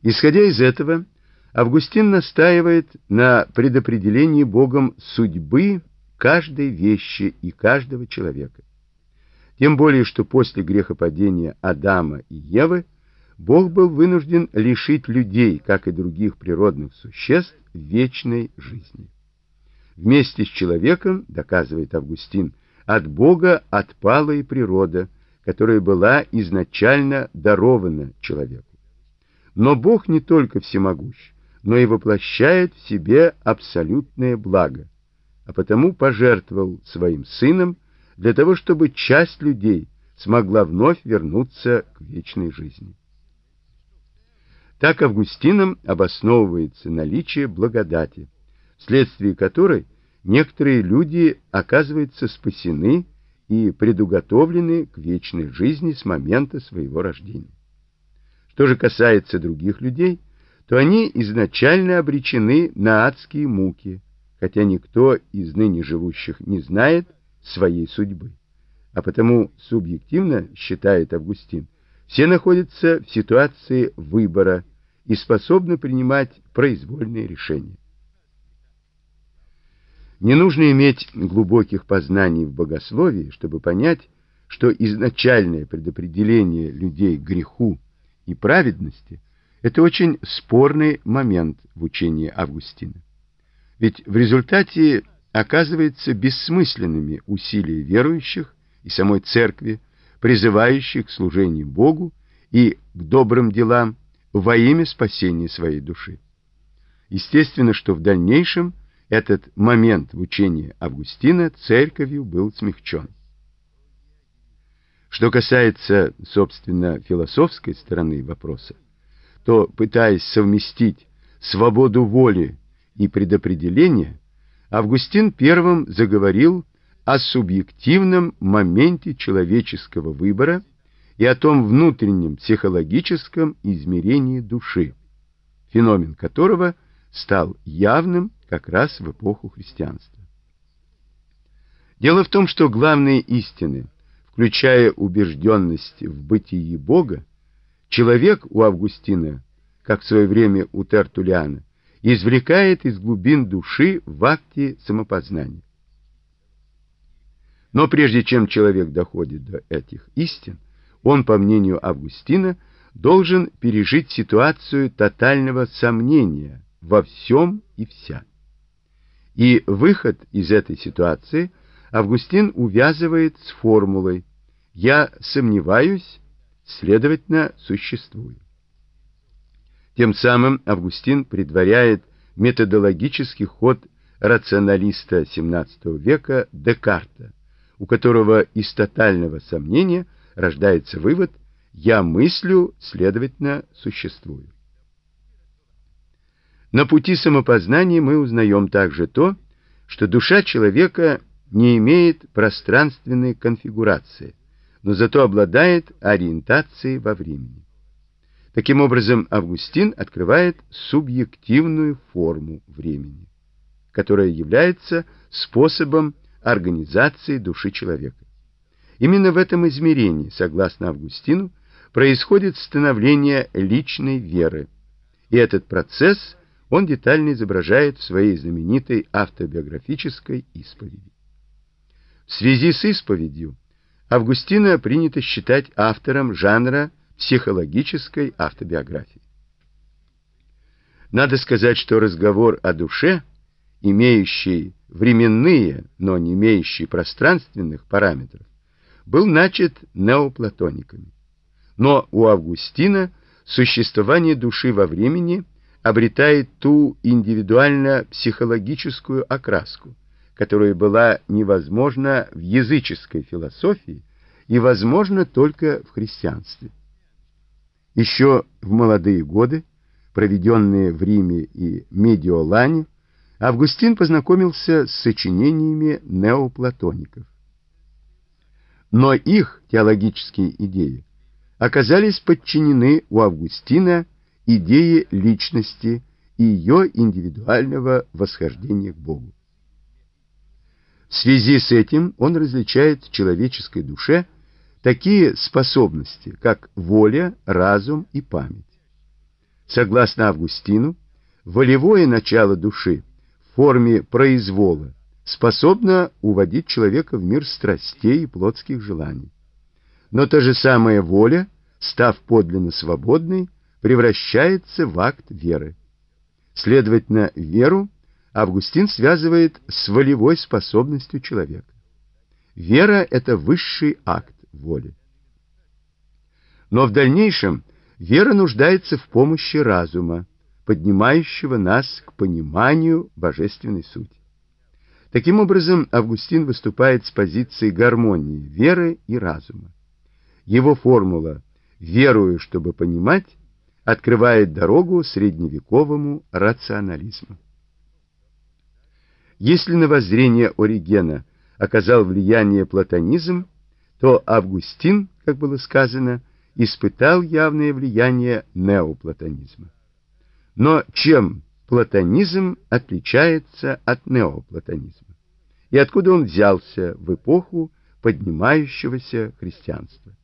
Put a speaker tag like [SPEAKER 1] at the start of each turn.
[SPEAKER 1] Исходя из этого, Августин настаивает на предопределении Богом судьбы каждой вещи и каждого человека. Тем более, что после грехопадения Адама и Евы Бог был вынужден лишить людей, как и других природных существ, вечной жизни. Вместе с человеком, доказывает Августин, от Бога отпала и природа, которая была изначально дарована человеку. Но Бог не только всемогущ, но и воплощает в себе абсолютное благо, а потому пожертвовал своим сыном для того, чтобы часть людей смогла вновь вернуться к вечной жизни. Так Августином обосновывается наличие благодати, вследствие которой некоторые люди оказываются спасены и предуготовлены к вечной жизни с момента своего рождения. Что же касается других людей, то они изначально обречены на адские муки, хотя никто из ныне живущих не знает своей судьбы. А потому субъективно, считает Августин, все находятся в ситуации выбора и способны принимать произвольные решения. Не нужно иметь глубоких познаний в богословии, чтобы понять, что изначальное предопределение людей к греху и праведности – это очень спорный момент в учении Августина. Ведь в результате оказывается бессмысленными усилия верующих и самой церкви, призывающих к служению Богу и к добрым делам во имя спасения своей души. Естественно, что в дальнейшем этот момент в учении Августина церковью был смягчен. Что касается, собственно, философской стороны вопроса, то, пытаясь совместить свободу воли и предопределения, Августин первым заговорил о субъективном моменте человеческого выбора и о том внутреннем психологическом измерении души, феномен которого стал явным как раз в эпоху христианства. Дело в том, что главные истины, включая убежденность в бытии Бога, человек у Августина, как в свое время у Тертуллиана, извлекает из глубин души в акте самопознания. Но прежде чем человек доходит до этих истин, он, по мнению Августина, должен пережить ситуацию тотального сомнения во всем и вся. И выход из этой ситуации Августин увязывает с формулой «я сомневаюсь, следовательно, существую». Тем самым Августин предваряет методологический ход рационалиста XVII века Декарта, у которого из тотального сомнения рождается вывод «я мыслю, следовательно, существую». На пути самопознания мы узнаем также то, что душа человека не имеет пространственной конфигурации, но зато обладает ориентацией во времени. Таким образом, Августин открывает субъективную форму времени, которая является способом организации души человека. Именно в этом измерении, согласно Августину, происходит становление личной веры, и этот процесс он детально изображает в своей знаменитой автобиографической исповеди. В связи с исповедью Августина принято считать автором жанра психологической автобиографии. Надо сказать, что разговор о душе, имеющий временные, но не имеющий пространственных параметров, был начат неоплатониками. Но у Августина существование души во времени обретает ту индивидуально-психологическую окраску, которая была невозможна в языческой философии и возможна только в христианстве. Еще в молодые годы, проведенные в Риме и Медиолане, Августин познакомился с сочинениями неоплатоников. Но их теологические идеи оказались подчинены у Августина идее личности и ее индивидуального восхождения к Богу. В связи с этим он различает в человеческой душе такие способности, как воля, разум и память. Согласно Августину, волевое начало души в форме произвола способно уводить человека в мир страстей и плотских желаний. Но та же самая воля, став подлинно свободной, превращается в акт веры. Следовательно, веру Августин связывает с волевой способностью человека. Вера — это высший акт воли. Но в дальнейшем вера нуждается в помощи разума, поднимающего нас к пониманию божественной сути. Таким образом, Августин выступает с позиции гармонии веры и разума. Его формула «верую, чтобы понимать» открывает дорогу средневековому рационализму. Если на воззрение Оригена оказал влияние платонизм, то Августин, как было сказано, испытал явное влияние неоплатонизма. Но чем платонизм отличается от неоплатонизма? И откуда он взялся в эпоху поднимающегося христианства?